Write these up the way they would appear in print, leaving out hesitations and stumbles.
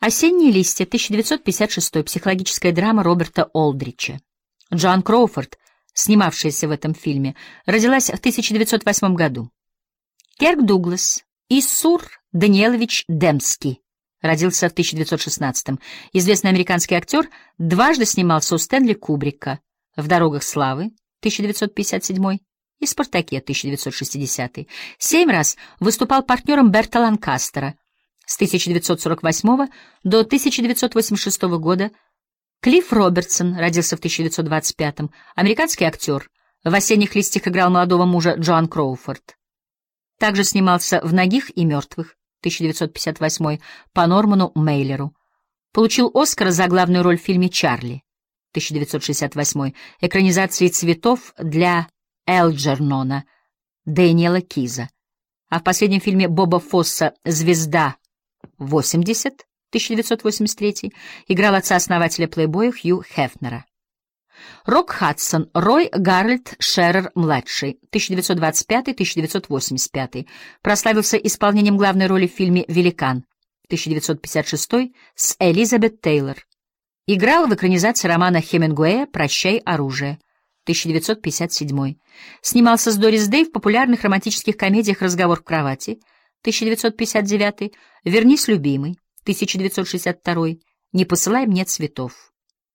«Осенние листья», 1956, психологическая драма Роберта Олдрича. Джоан Кроуфорд, снимавшаяся в этом фильме, родилась в 1908 году. Керк Дуглас Иссур Даниэлович Демский родился в 1916. Известный американский актер, дважды снимался у Стэнли Кубрика в «Дорогах славы» 1957 и «Спартаке» 1960. 7 раз выступал партнером Берта Ланкастера. С 1948 до 1986 года Клифф Робертсон родился в 1925, американский актер. В «Осенних листьях» играл молодого мужа Джоан Кроуфорд. Также снимался в «Нагих и мертвых» 1958 по Норману Мейлеру. Получил Оскара за главную роль в фильме «Чарли» 1968, экранизации «Цветов» для Элджернона Дэниела Киза. А в последнем фильме Боба Фосса «Звезда 80» 1983 играл отца-основателя плейбоя Хью Хефнера. Рок Хадсон Рой Гарольд Шерер-младший, 1925-1985, прославился исполнением главной роли в фильме «Великан» 1956 с Элизабет Тейлор. Играл в экранизации романа Хемингуэя «Прощай, оружие» 1957. Снимался с Дорис Дэй в популярных романтических комедиях «Разговор в кровати» 1959, «Вернись, любимый» 1962, «Не посылай мне цветов»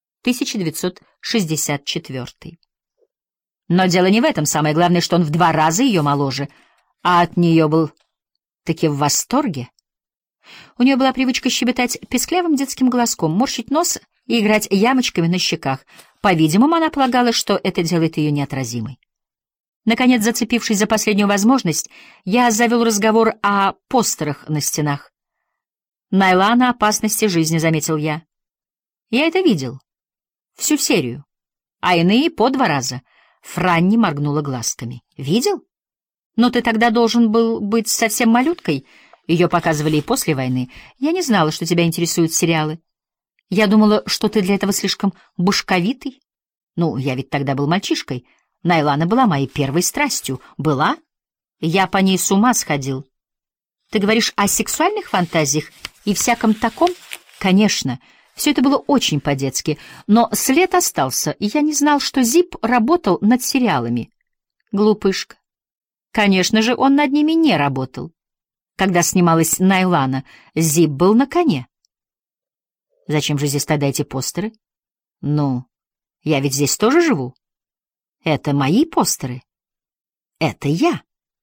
1964. Но дело не в этом. Самое главное, что он в 2 раза ее моложе, а от нее был таки в восторге. У нее была привычка щебетать песклявым детским голоском, морщить нос и играть ямочками на щеках. По-видимому, она полагала, что это делает ее неотразимой. Наконец, зацепившись за последнюю возможность, я завел разговор о постерах на стенах. «Найлана опасности жизни», — заметил я. «Я это видел. Всю серию. А иные по 2 раза». Франни моргнула глазками. «Видел? Но ты тогда должен был быть совсем малюткой. Ее показывали и после войны. Я не знала, что тебя интересуют сериалы. Я думала, что ты для этого слишком башковитый. Ну, я ведь тогда был мальчишкой. Найлана была моей первой страстью. Была? Я по ней с ума сходил. Ты говоришь о сексуальных фантазиях и всяком таком? Конечно». Все это было очень по-детски, но след остался, и я не знал, что Зип работал над сериалами. Глупышка. Конечно же, он над ними не работал. Когда снималась Найлана, Зип был на коне. Зачем же здесь тогда эти постеры? Ну, я ведь здесь тоже живу. Это мои постеры. Это я.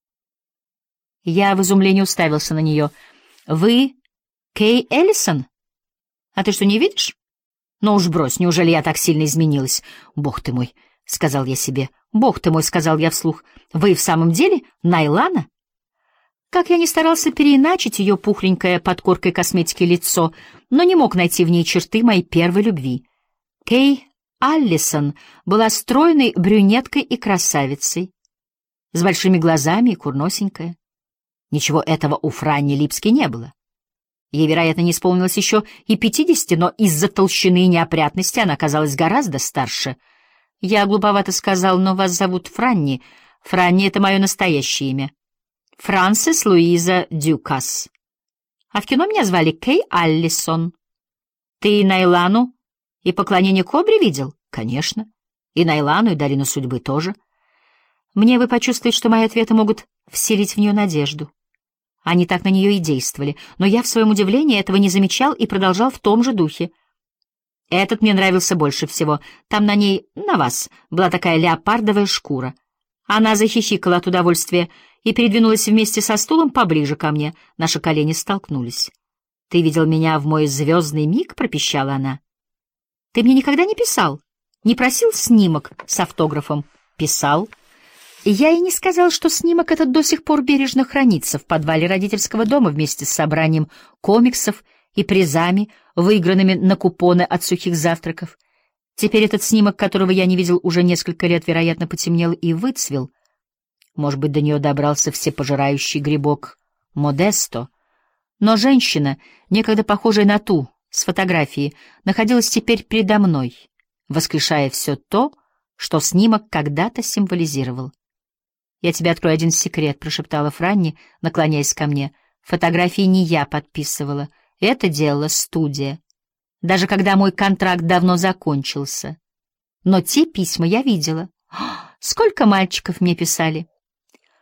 Я в изумлении уставился на нее. Вы Кей Эллисон? А ты что, не видишь? Ну уж брось, неужели я так сильно изменилась? Бог ты мой, — сказал я себе. Бог ты мой, — сказал я вслух. Вы в самом деле Найлана? Как я ни старался переиначить ее пухленькое под коркой косметики лицо, но не мог найти в ней черты моей первой любви. Кей Аллисон была стройной брюнеткой и красавицей, с большими глазами и курносенькая. Ничего этого у Франни Липски не было. Ей, вероятно, не исполнилось еще и 50, но из-за толщины и неопрятности она казалась гораздо старше. Я глуповато сказал, но вас зовут Франни. Франни — это мое настоящее имя. Франсис Луиза Дюкас. А в кино меня звали Кей Аллисон. Ты Найлану и «Поклонение кобре» видел? Конечно. И Найлану, и «Долину судьбы» тоже. Мне бы почувствовать, что мои ответы могут вселить в нее надежду. Они так на нее и действовали, но я в своем удивлении этого не замечал и продолжал в том же духе. Этот мне нравился больше всего. Там на ней, на вас, была такая леопардовая шкура. Она захихикала от удовольствия и передвинулась вместе со стулом поближе ко мне. Наши колени столкнулись. «Ты видел меня в мой звездный миг?» — пропищала она. «Ты мне никогда не писал? Не просил снимок с автографом?» «Писал». Я и не сказал, что снимок этот до сих пор бережно хранится в подвале родительского дома вместе с собранием комиксов и призами, выигранными на купоны от сухих завтраков. Теперь этот снимок, которого я не видел уже несколько лет, вероятно, потемнел и выцвел. Может быть, до нее добрался всепожирающий грибок Модесто. Но женщина, некогда похожая на ту с фотографии, находилась теперь передо мной, воскрешая все то, что снимок когда-то символизировал. «Я тебе открою один секрет», — прошептала Франни, наклоняясь ко мне. «Фотографии не я подписывала. Это делала студия, даже когда мой контракт давно закончился. Но те письма я видела. Сколько мальчиков мне писали.